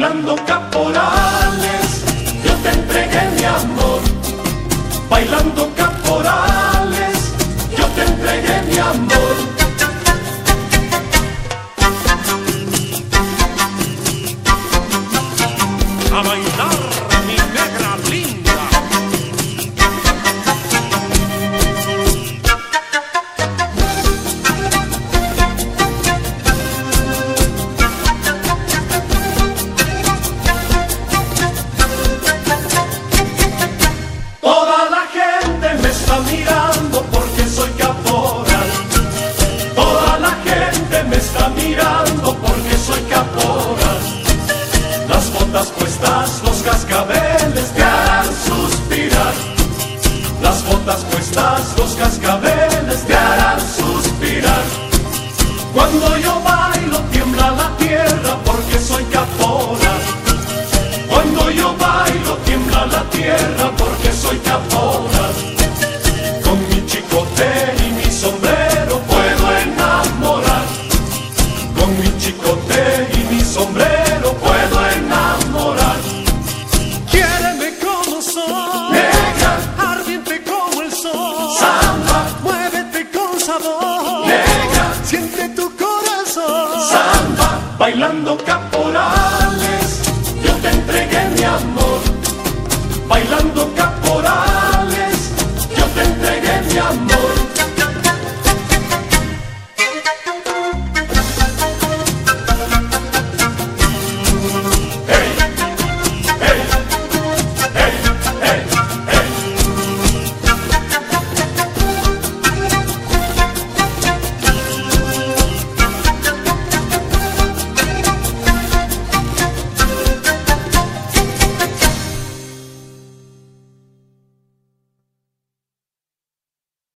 Bailando caporales, yo te entregué mi amor. Bailando caporales, yo te entregué mi amor. A bailar, mi negra linda. Toda la gente me está mirando porque soy caporal. Toda la gente me está mirando porque soy caporal. Las botas puestas, los cascabeles te harán suspirar. Las botas puestas, los cascabeles te harán suspirar. Cuando yo bailo tiembla la tierra porque soy caporal. Cuando yo bailo tiembla la tierra porque soy caporal. Con mi chicote y mi sombrero puedo enamorar. Con mi chicote y mi sombrero puedo enamorar. Quiéreme como soy, Negra, ardiente como el sol. samba, Muévete con sabor, negra, siente tu corazón. samba, bailando caporal.